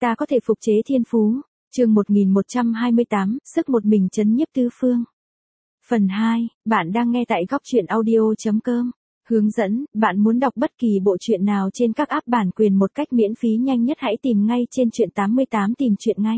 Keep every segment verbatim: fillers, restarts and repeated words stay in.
ta có thể phục chế thiên phú. Chương một nghìn một trăm hai mươi tám, sức một mình trấn nhiếp tứ phương. Phần hai, bạn đang nghe tại góc truyện audio chấm com. Hướng dẫn, bạn muốn đọc bất kỳ bộ truyện nào trên các app bản quyền một cách miễn phí nhanh nhất hãy tìm ngay trên truyện tám mươi tám tìm truyện ngay.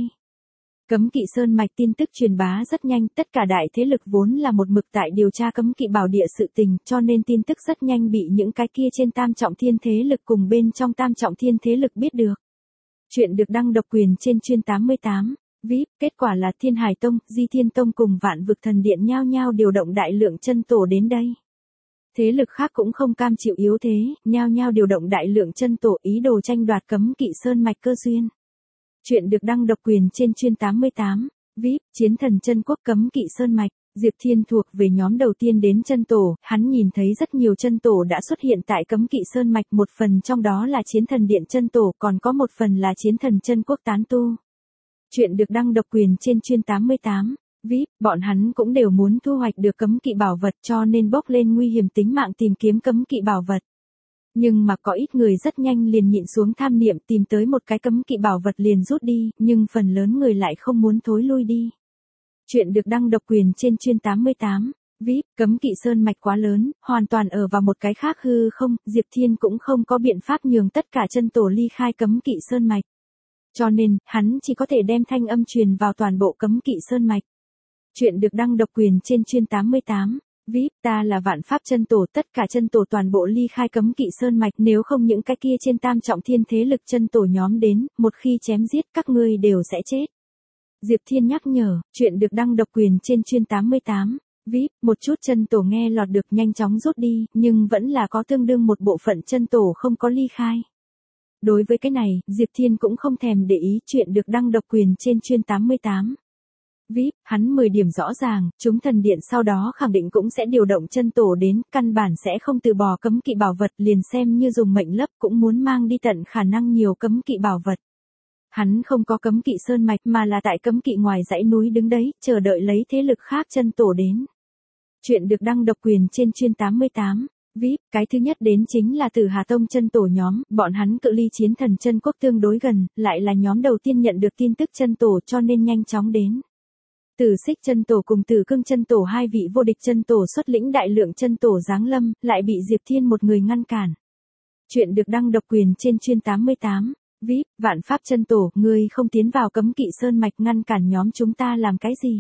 Cấm kỵ sơn mạch tin tức truyền bá rất nhanh, tất cả đại thế lực vốn là một mực tại điều tra cấm kỵ bảo địa sự tình, cho nên tin tức rất nhanh bị những cái kia trên tam trọng thiên thế lực cùng bên trong tam trọng thiên thế lực biết được. Chuyện được đăng độc quyền trên chuyên tám mươi tám, vê i pê, kết quả là Thiên Hải Tông, Di Thiên Tông cùng Vạn Vực Thần Điện nhao nhao điều động đại lượng chân tổ đến đây. Thế lực khác cũng không cam chịu yếu thế, nhao nhao điều động đại lượng chân tổ ý đồ tranh đoạt cấm kỵ sơn mạch cơ duyên. Chuyện được đăng độc quyền trên chuyên tám mươi tám, vê i pê, Chiến Thần Chân Quốc cấm kỵ sơn mạch. Diệp Thiên thuộc về nhóm đầu tiên đến chân tổ, hắn nhìn thấy rất nhiều chân tổ đã xuất hiện tại cấm kỵ sơn mạch, một phần trong đó là Chiến Thần Điện chân tổ, còn có một phần là Chiến Thần Chân Quốc tán tu. Chuyện được đăng độc quyền trên chuyên tám mươi tám, vê i pê, bọn hắn cũng đều muốn thu hoạch được cấm kỵ bảo vật cho nên bốc lên nguy hiểm tính mạng tìm kiếm cấm kỵ bảo vật. Nhưng mà có ít người rất nhanh liền nhịn xuống tham niệm tìm tới một cái cấm kỵ bảo vật liền rút đi, nhưng phần lớn người lại không muốn thối lui đi. Chuyện được đăng độc quyền trên chuyên tám mươi tám, vê i pê, cấm kỵ sơn mạch quá lớn, hoàn toàn ở vào một cái khác hư không, Diệp Thiên cũng không có biện pháp nhường tất cả chân tổ ly khai cấm kỵ sơn mạch. Cho nên, hắn chỉ có thể đem thanh âm truyền vào toàn bộ cấm kỵ sơn mạch. Chuyện được đăng độc quyền trên chuyên tám mươi tám, vê i pê, ta là Vạn Pháp chân tổ, tất cả chân tổ toàn bộ ly khai cấm kỵ sơn mạch, nếu không những cái kia trên tam trọng thiên thế lực chân tổ nhóm đến, một khi chém giết các ngươi đều sẽ chết. Diệp Thiên nhắc nhở, chuyện được đăng độc quyền trên chuyên tám mươi tám, vê i pê, một chút chân tổ nghe lọt được nhanh chóng rút đi, nhưng vẫn là có tương đương một bộ phận chân tổ không có ly khai. Đối với cái này, Diệp Thiên cũng không thèm để ý, chuyện được đăng độc quyền trên chuyên tám mươi tám. vê i pê, hắn mười điểm rõ ràng, chúng thần điện sau đó khẳng định cũng sẽ điều động chân tổ đến, căn bản sẽ không từ bỏ cấm kỵ bảo vật, liền xem như dùng mệnh lấp cũng muốn mang đi tận khả năng nhiều cấm kỵ bảo vật. Hắn không có cấm kỵ sơn mạch mà là tại cấm kỵ ngoài dãy núi đứng đấy, chờ đợi lấy thế lực khác chân tổ đến. Chuyện được đăng độc quyền trên chuyên tám mươi tám, vê i pê, cái thứ nhất đến chính là Tử Hà Tông chân tổ nhóm, bọn hắn cự ly Chiến Thần Chân Quốc tương đối gần, lại là nhóm đầu tiên nhận được tin tức chân tổ cho nên nhanh chóng đến. Tử Xích chân tổ cùng Tử Cương chân tổ hai vị vô địch chân tổ xuất lĩnh đại lượng chân tổ giáng lâm, lại bị Diệp Thiên một người ngăn cản. Chuyện được đăng độc quyền trên chuyên tám mươi tám, vê i pê, Vạn Pháp chân tổ, ngươi không tiến vào cấm kỵ sơn mạch ngăn cản nhóm chúng ta làm cái gì?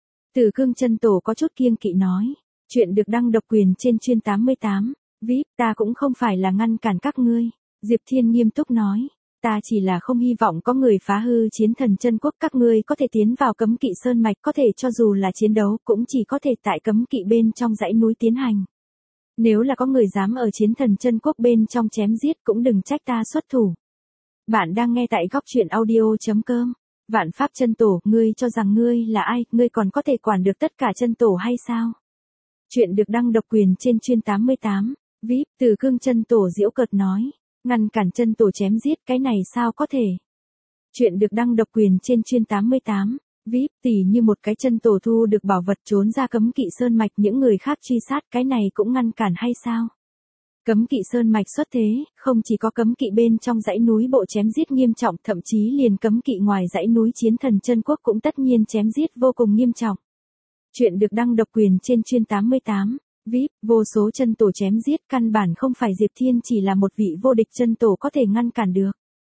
Tử Cương chân tổ có chút kiêng kỵ nói. Chuyện được đăng độc quyền trên chuyên tám mươi tám, vê i pê, ta cũng không phải là ngăn cản các ngươi. Diệp Thiên nghiêm túc nói. Ta chỉ là không hy vọng có người phá hư Chiến Thần Chân Quốc, các ngươi có thể tiến vào cấm kỵ sơn mạch, có thể cho dù là chiến đấu cũng chỉ có thể tại cấm kỵ bên trong dãy núi tiến hành. Nếu là có người dám ở Chiến Thần Chân Quốc bên trong chém giết cũng đừng trách ta xuất thủ. Bạn đang nghe tại góc truyện audio chấm com. Vạn Pháp chân tổ, ngươi cho rằng ngươi là ai, ngươi còn có thể quản được tất cả chân tổ hay sao? Chuyện được đăng độc quyền trên chuyên tám mươi tám, vê i pê, Tử Cương chân tổ giễu cợt nói. Ngăn cản chân tổ chém giết, cái này sao có thể? Chuyện được đăng độc quyền trên chuyên tám mươi tám, vê i pê, tỉ như một cái chân tổ thu được bảo vật trốn ra cấm kỵ sơn mạch, những người khác truy sát, cái này cũng ngăn cản hay sao? Cấm kỵ sơn mạch xuất thế, không chỉ có cấm kỵ bên trong dãy núi bộ chém giết nghiêm trọng, thậm chí liền cấm kỵ ngoài dãy núi Chiến Thần Chân Quốc cũng tất nhiên chém giết vô cùng nghiêm trọng. Chuyện được đăng độc quyền trên chuyên tám mươi tám, vê i pê, vô số chân tổ chém giết, căn bản không phải Diệp Thiên chỉ là một vị vô địch chân tổ có thể ngăn cản được.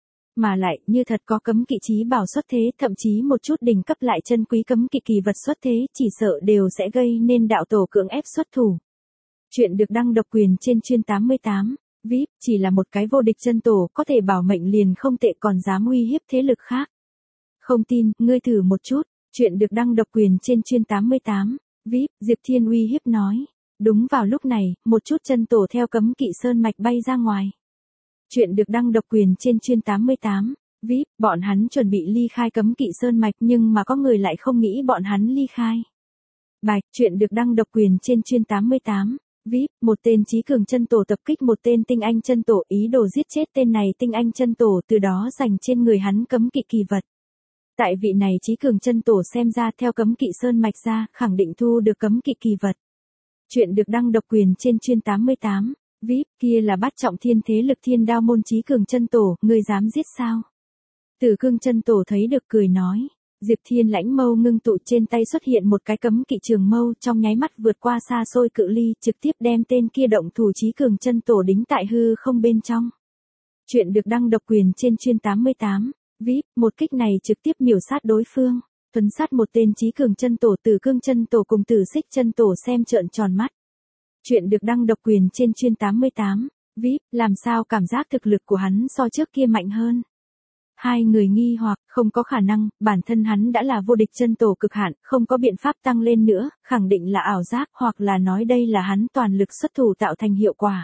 Mà lại, như thật có cấm kỵ chí bảo xuất thế, thậm chí một chút đỉnh cấp lại chân quý cấm kỵ kỳ vật xuất thế, chỉ sợ đều sẽ gây nên đạo tổ cưỡng ép xuất thủ. Chuyện được đăng độc quyền trên chuyên tám mươi tám, vê i pê, chỉ là một cái vô địch chân tổ có thể bảo mệnh liền không tệ còn dám uy hiếp thế lực khác. Không tin, ngươi thử một chút. Chuyện được đăng độc quyền trên chuyên tám mươi tám, vê i pê, Diệp Thiên uy hiếp nói. Đúng vào lúc này, một chút chân tổ theo cấm kỵ sơn mạch bay ra ngoài. Chuyện được đăng độc quyền trên chuyên tám mươi tám, vê i pê, bọn hắn chuẩn bị ly khai cấm kỵ sơn mạch nhưng mà có người lại không nghĩ bọn hắn ly khai. Bạch, chuyện được đăng độc quyền trên chuyên tám mươi tám, vê i pê, một tên trí cường chân tổ tập kích một tên tinh anh chân tổ, ý đồ giết chết tên này tinh anh chân tổ, từ đó giành trên người hắn cấm kỵ kỳ vật. Tại vị này trí cường chân tổ xem ra theo cấm kỵ sơn mạch ra, khẳng định thu được cấm kỵ kỳ vật. Chuyện được đăng độc quyền trên chuyên tám mươi tám, vê i pê, kia là bát trọng thiên thế lực Thiên Đao môn trí cường chân tổ, ngươi dám giết sao? Tử Cương chân tổ thấy được cười nói. Diệp Thiên lãnh mâu ngưng tụ, trên tay xuất hiện một cái cấm kỵ trường mâu, trong nháy mắt vượt qua xa xôi cự ly, trực tiếp đem tên kia động thủ Chí Cường chân tổ đính tại hư không bên trong. Chuyện được đăng độc quyền trên chuyên tám mươi tám. vê i pê, một kích này trực tiếp miểu sát đối phương, thuấn sát một tên Chí Cường chân tổ. Tử Cương chân tổ cùng Tử Xích chân tổ xem trợn tròn mắt. Chuyện được đăng độc quyền trên chuyên tám mươi tám. vê i pê, làm sao cảm giác thực lực của hắn so trước kia mạnh hơn? Hai người nghi hoặc, không có khả năng, bản thân hắn đã là vô địch chân tổ cực hạn, không có biện pháp tăng lên nữa, khẳng định là ảo giác, hoặc là nói đây là hắn toàn lực xuất thủ tạo thành hiệu quả.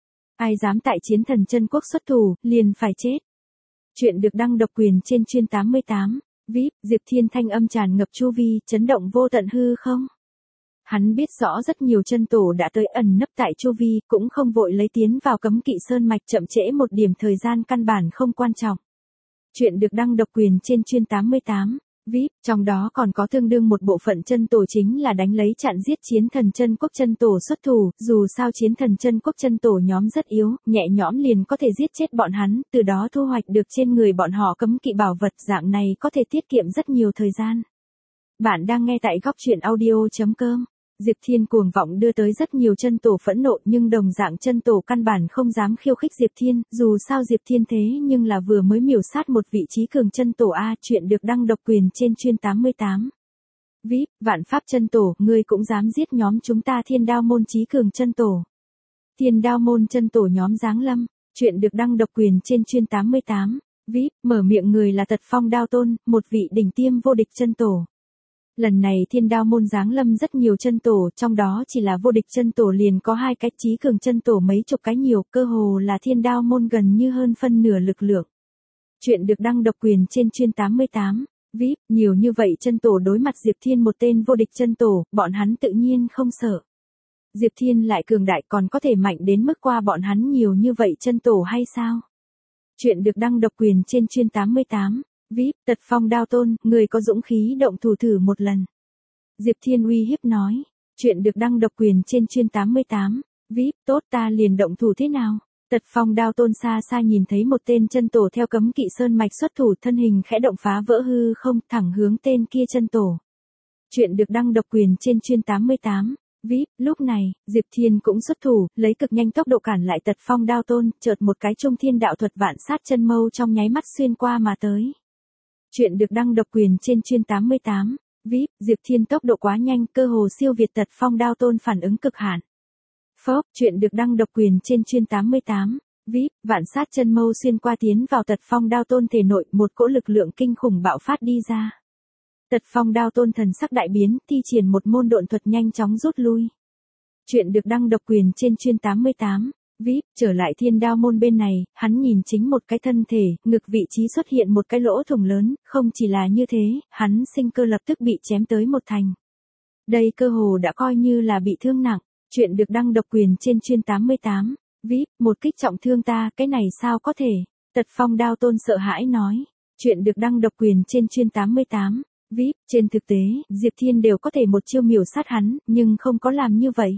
Ai dám tại Chiến Thần Chân Quốc xuất thủ, liền phải chết. Chuyện được đăng độc quyền trên chuyên tám mươi tám. vê i pê, Diệp Thiên thanh âm tràn ngập chu vi, chấn động vô tận hư không. Hắn biết rõ rất nhiều chân tổ đã tới ẩn nấp tại chu vi, cũng không vội lấy tiến vào cấm kỵ sơn mạch, chậm trễ một điểm thời gian căn bản không quan trọng. Chuyện được đăng độc quyền trên chuyên tám mươi tám. vê i pê, trong đó còn có tương đương một bộ phận chân tổ chính là đánh lấy chặn giết Chiến Thần Chân Quốc chân tổ xuất thủ, dù sao Chiến Thần Chân Quốc chân tổ nhóm rất yếu, nhẹ nhõm liền có thể giết chết bọn hắn, từ đó thu hoạch được trên người bọn họ cấm kỵ bảo vật, dạng này có thể tiết kiệm rất nhiều thời gian. Bạn đang nghe tại góc truyện audio chấm com. Diệp Thiên cuồng vọng đưa tới rất nhiều chân tổ phẫn nộ, nhưng đồng dạng chân tổ căn bản không dám khiêu khích Diệp Thiên, dù sao Diệp Thiên thế nhưng là vừa mới miểu sát một vị Chí Cường chân tổ a. Chuyện được đăng độc quyền trên chuyên tám mươi tám. vê i pê, Vạn Pháp chân tổ, ngươi cũng dám giết nhóm chúng ta Thiên Đao môn Chí Cường chân tổ. Thiên Đao môn chân tổ nhóm giáng lâm. Chuyện được đăng độc quyền trên chuyên tám mươi tám. vê i pê, mở miệng người là Tật Phong Đao Tôn, một vị đỉnh tiêm vô địch chân tổ. Lần này Thiên Đao môn giáng lâm rất nhiều chân tổ, trong đó chỉ là vô địch chân tổ liền có hai cái, Chí Cường chân tổ mấy chục cái nhiều, cơ hồ là Thiên Đao môn gần như hơn phân nửa lực lượng. Chuyện được đăng độc quyền trên chuyên tám mươi tám. vê i pê, nhiều như vậy chân tổ đối mặt Diệp Thiên một tên vô địch chân tổ, bọn hắn tự nhiên không sợ. Diệp Thiên lại cường đại, còn có thể mạnh đến mức qua bọn hắn nhiều như vậy chân tổ hay sao? Chuyện được đăng độc quyền trên chuyên tám mươi tám. vê i pê, Tật Phong Đao Tôn, người có dũng khí động thủ thử một lần. Diệp Thiên uy hiếp nói. Chuyện được đăng độc quyền trên chuyên tám mươi tám. vê i pê, tốt, ta liền động thủ thế nào? Tật Phong Đao Tôn xa xa nhìn thấy một tên chân tổ theo cấm kỵ sơn mạch xuất thủ, thân hình khẽ động phá vỡ hư không, thẳng hướng tên kia chân tổ. Chuyện được đăng độc quyền trên chuyên tám mươi tám. vê i pê, lúc này, Diệp Thiên cũng xuất thủ, lấy cực nhanh tốc độ cản lại Tật Phong Đao Tôn, chợt một cái trung thiên đạo thuật vạn sát chân mâu trong nháy mắt xuyên qua mà tới. Chuyện được đăng độc quyền trên chuyên tám mươi tám. vê i pê, Diệp Thiên tốc độ quá nhanh, cơ hồ siêu việt Tật Phong Đao Tôn phản ứng cực hạn. Phốc, chuyện được đăng độc quyền trên chuyên tám mươi tám. vê i pê, vạn sát chân mâu xuyên qua tiến vào Tật Phong Đao Tôn thể nội, một cỗ lực lượng kinh khủng bạo phát đi ra. Tật Phong Đao Tôn thần sắc đại biến, thi triển một môn độn thuật nhanh chóng rút lui. Chuyện được đăng độc quyền trên chuyên tám mươi tám. vê i pê, trở lại Thiên Đao môn bên này, hắn nhìn chính một cái thân thể, ngực vị trí xuất hiện một cái lỗ thủng lớn, không chỉ là như thế, hắn sinh cơ lập tức bị chém tới một thành. Đây cơ hồ đã coi như là bị thương nặng. Chuyện được đăng độc quyền trên chuyên tám mươi tám. vê i pê, một kích trọng thương ta, cái này sao có thể? Tật Phong Đao Tôn sợ hãi nói. Chuyện được đăng độc quyền trên chuyên tám mươi tám. vê i pê, trên thực tế, Diệp Thiên đều có thể một chiêu miểu sát hắn, nhưng không có làm như vậy.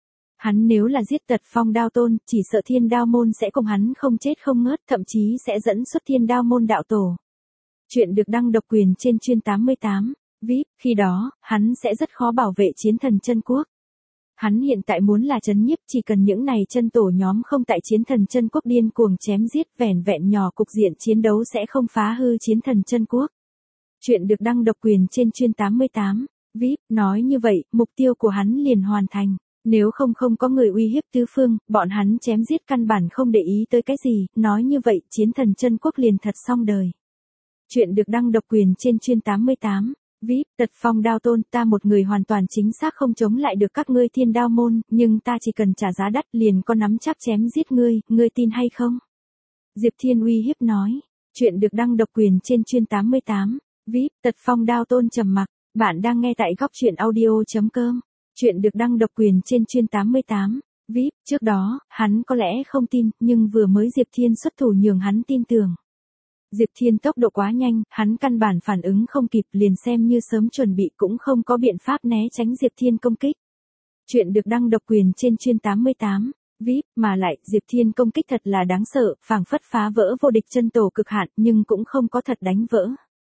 Hắn nếu là giết Tật Phong Đao Tôn, chỉ sợ Thiên Đao môn sẽ cùng hắn không chết không ngớt, thậm chí sẽ dẫn xuất Thiên Đao môn đạo tổ. Chuyện được đăng độc quyền trên chuyên tám mươi tám. vê i pê, khi đó, hắn sẽ rất khó bảo vệ Chiến Thần Chân Quốc. Hắn hiện tại muốn là trấn nhiếp, chỉ cần những này chân tổ nhóm không tại Chiến Thần Chân Quốc điên cuồng chém giết, vẻn vẹn nhỏ cục diện chiến đấu sẽ không phá hư Chiến Thần Chân Quốc. Chuyện được đăng độc quyền trên chuyên tám mươi tám. vê i pê, nói như vậy, mục tiêu của hắn liền hoàn thành. Nếu không không có người uy hiếp tứ phương, bọn hắn chém giết căn bản không để ý tới cái gì, nói như vậy, Chiến Thần Chân Quốc liền thật xong đời. Chuyện được đăng độc quyền trên chuyên tám mươi tám. vê i pê, Tật Phong Đao Tôn, ta một người hoàn toàn chính xác không chống lại được các ngươi Thiên Đao môn, nhưng ta chỉ cần trả giá đắt liền có nắm chắc chém giết ngươi, ngươi tin hay không? Diệp Thiên uy hiếp nói. Chuyện được đăng độc quyền trên chuyên tám mươi tám. vê i pê, Tật Phong Đao Tôn trầm mặc. Bạn đang nghe tại góc truyện audio chấm com. Chuyện được đăng độc quyền trên chuyên tám mươi tám. vê i pê, trước đó, hắn có lẽ không tin, nhưng vừa mới Diệp Thiên xuất thủ nhường hắn tin tưởng. Diệp Thiên tốc độ quá nhanh, hắn căn bản phản ứng không kịp, liền xem như sớm chuẩn bị cũng không có biện pháp né tránh Diệp Thiên công kích. Chuyện được đăng độc quyền trên chuyên tám mươi tám. vê i pê, mà lại, Diệp Thiên công kích thật là đáng sợ, phảng phất phá vỡ vô địch chân tổ cực hạn, nhưng cũng không có thật đánh vỡ.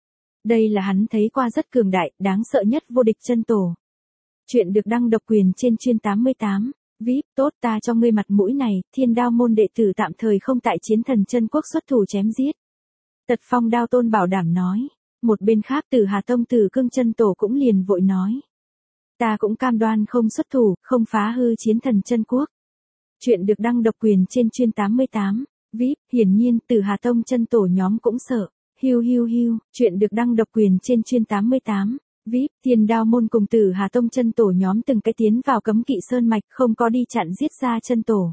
Đây là hắn thấy qua rất cường đại, đáng sợ nhất vô địch chân tổ. Chuyện được đăng độc quyền trên chuyên tám mươi tám. vê i pê, tốt ta cho ngươi mặt mũi này, Thiên Đao môn đệ tử tạm thời không tại Chiến Thần Chân Quốc xuất thủ chém giết. Tật Phong Đao Tôn bảo đảm nói. Một bên khác Tử Hà Tông Tử Cương chân tổ cũng liền vội nói. Ta cũng cam đoan không xuất thủ, không phá hư Chiến Thần Chân Quốc. Chuyện được đăng độc quyền trên chuyên tám mươi tám. vê i pê, hiển nhiên Tử Hà Tông chân tổ nhóm cũng sợ. Hiu hiu hiu, chuyện được đăng độc quyền trên chuyên tám mươi tám. vê i pê, Thiên Đao môn cùng Tử Hà Tông chân tổ nhóm từng cái tiến vào cấm kỵ sơn mạch, không có đi chặn giết ra chân tổ.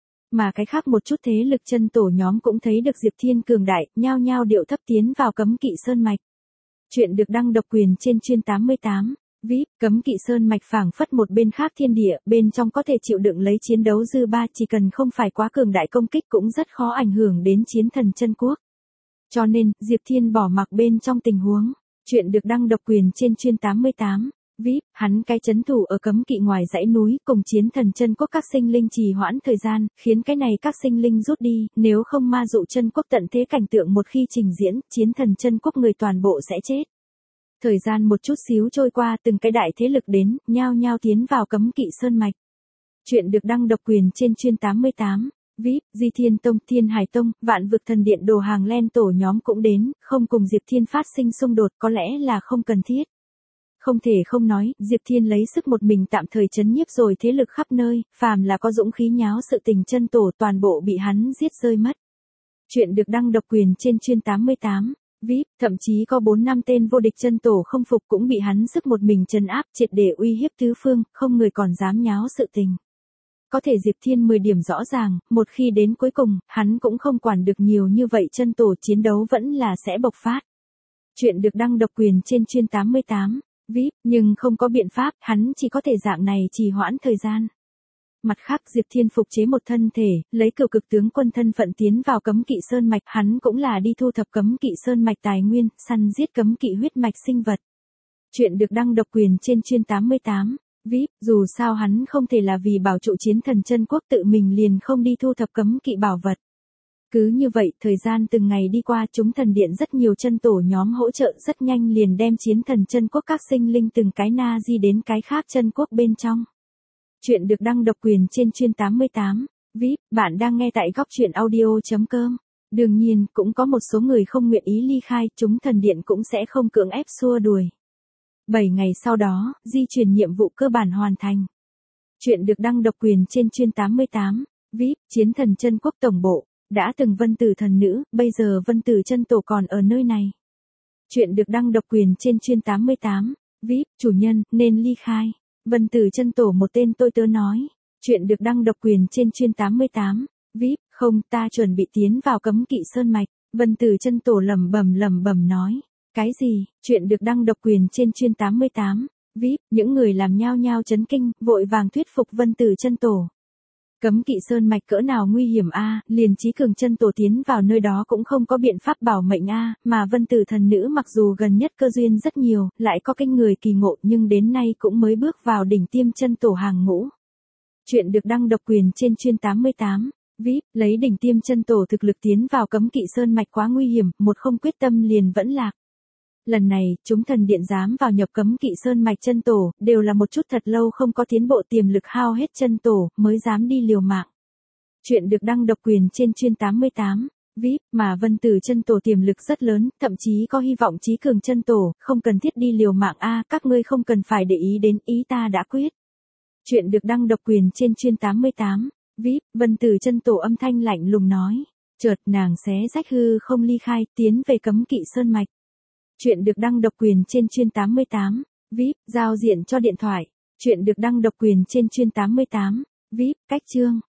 Mà cái khác một chút thế lực chân tổ nhóm cũng thấy được Diệp Thiên cường đại, nhao nhao điệu thấp tiến vào cấm kỵ sơn mạch. Chuyện được đăng độc quyền trên chuyên tám mươi tám. vê i pê, cấm kỵ sơn mạch phảng phất một bên khác thiên địa, bên trong có thể chịu đựng lấy chiến đấu dư ba, chỉ cần không phải quá cường đại công kích cũng rất khó ảnh hưởng đến Chiến Thần Chân Quốc. Cho nên, Diệp Thiên bỏ mặc bên trong tình huống. Chuyện được đăng độc quyền trên chuyên tám mươi tám. vê i pê, hắn cái chấn thủ ở cấm kỵ ngoài dãy núi, cùng Chiến Thần Chân Quốc các sinh linh trì hoãn thời gian, khiến cái này các sinh linh rút đi, nếu không ma dụ chân quốc tận thế cảnh tượng một khi trình diễn, Chiến Thần Chân Quốc người toàn bộ sẽ chết. Thời gian một chút xíu trôi qua, từng cái đại thế lực đến, nhao nhao tiến vào cấm kỵ sơn mạch. Chuyện được đăng độc quyền trên chuyên tám mươi tám. vê i pê, Di Thiên Tông, Thiên Hải Tông, Vạn Vực Thần Điện đồ hàng len tổ nhóm cũng đến, không cùng Diệp Thiên phát sinh xung đột có lẽ là không cần thiết. Không thể không nói, Diệp Thiên lấy sức một mình tạm thời chấn nhiếp rồi thế lực khắp nơi, phàm là có dũng khí nháo sự tình chân tổ toàn bộ bị hắn giết rơi mất. Chuyện được đăng độc quyền trên chuyên tám mươi tám. vê i pê, thậm chí có bốn năm tên vô địch chân tổ không phục cũng bị hắn sức một mình trấn áp triệt để uy hiếp tứ phương, không người còn dám nháo sự tình. Có thể Diệp Thiên mười điểm rõ ràng, một khi đến cuối cùng, hắn cũng không quản được nhiều như vậy chân tổ, chiến đấu vẫn là sẽ bộc phát. Chuyện được đăng độc quyền trên chuyên tám mươi tám. vê i pê, nhưng không có biện pháp, hắn chỉ có thể dạng này trì hoãn thời gian. Mặt khác Diệp Thiên phục chế một thân thể, lấy cửu cực tướng quân thân phận tiến vào cấm kỵ sơn mạch, hắn cũng là đi thu thập cấm kỵ sơn mạch tài nguyên, săn giết cấm kỵ huyết mạch sinh vật. Chuyện được đăng độc quyền trên chuyên tám mươi tám. vê i pê, dù sao hắn không thể là vì bảo trụ Chiến Thần Chân Quốc tự mình liền không đi thu thập cấm kỵ bảo vật. Cứ như vậy, thời gian từng ngày đi qua, chúng thần điện rất nhiều chân tổ nhóm hỗ trợ rất nhanh liền đem Chiến Thần Chân Quốc các sinh linh từng cái na di đến cái khác chân quốc bên trong. Chuyện được đăng độc quyền trên chuyên tám mươi tám. vê i pê, bạn đang nghe tại góc truyện audio chấm com. Đương nhiên, cũng có một số người không nguyện ý ly khai, chúng thần điện cũng sẽ không cưỡng ép xua đuổi. bảy ngày sau đó, di chuyển nhiệm vụ cơ bản hoàn thành. Chuyện được đăng độc quyền trên chuyên tám mươi tám. vê i pê, Chiến Thần Chân Quốc tổng bộ, đã từng Vân Tử thần nữ, bây giờ Vân Tử chân tổ còn ở nơi này. Chuyện được đăng độc quyền trên chuyên tám mươi tám. vê i pê, chủ nhân, nên ly khai. Vân Tử chân tổ một tên tôi tớ nói. Chuyện được đăng độc quyền trên chuyên tám mươi tám. vê i pê, không, ta chuẩn bị tiến vào cấm kỵ sơn mạch. Vân Tử chân tổ lẩm bẩm lẩm bẩm nói. Cái gì? Chuyện được đăng độc quyền trên chuyên tám mươi tám. vê i pê, những người làm nhao nhao chấn kinh, vội vàng thuyết phục Vân Tử chân tổ. Cấm kỵ sơn mạch cỡ nào nguy hiểm a, liền Chí Cường chân tổ tiến vào nơi đó cũng không có biện pháp bảo mệnh a, mà Vân Tử thần nữ mặc dù gần nhất cơ duyên rất nhiều, lại có kinh người kỳ ngộ, nhưng đến nay cũng mới bước vào đỉnh tiêm chân tổ hàng ngũ. Chuyện được đăng độc quyền trên chuyên tám mươi tám. vê i pê, lấy đỉnh tiêm chân tổ thực lực tiến vào cấm kỵ sơn mạch quá nguy hiểm, một không quyết tâm liền vẫn lạc. Lần này, chúng thần điện dám vào nhập cấm kỵ sơn mạch chân tổ, đều là một chút thật lâu không có tiến bộ tiềm lực hao hết chân tổ, mới dám đi liều mạng. Chuyện được đăng độc quyền trên chuyên tám mươi tám. vê i pê, mà Vân Tử chân tổ tiềm lực rất lớn, thậm chí có hy vọng Chí Cường chân tổ, không cần thiết đi liều mạng a, các ngươi không cần phải để ý đến, ý ta đã quyết. Chuyện được đăng độc quyền trên chuyên tám mươi tám. vê i pê, Vân Tử chân tổ âm thanh lạnh lùng nói. Chợt nàng xé rách hư không ly khai, tiến về cấm kỵ sơn mạch. Chuyện được đăng độc quyền trên chuyên tám mươi tám. vê i pê, giao diện cho điện thoại. Chuyện được đăng độc quyền trên chuyên tám mươi tám. vê i pê, cách chương.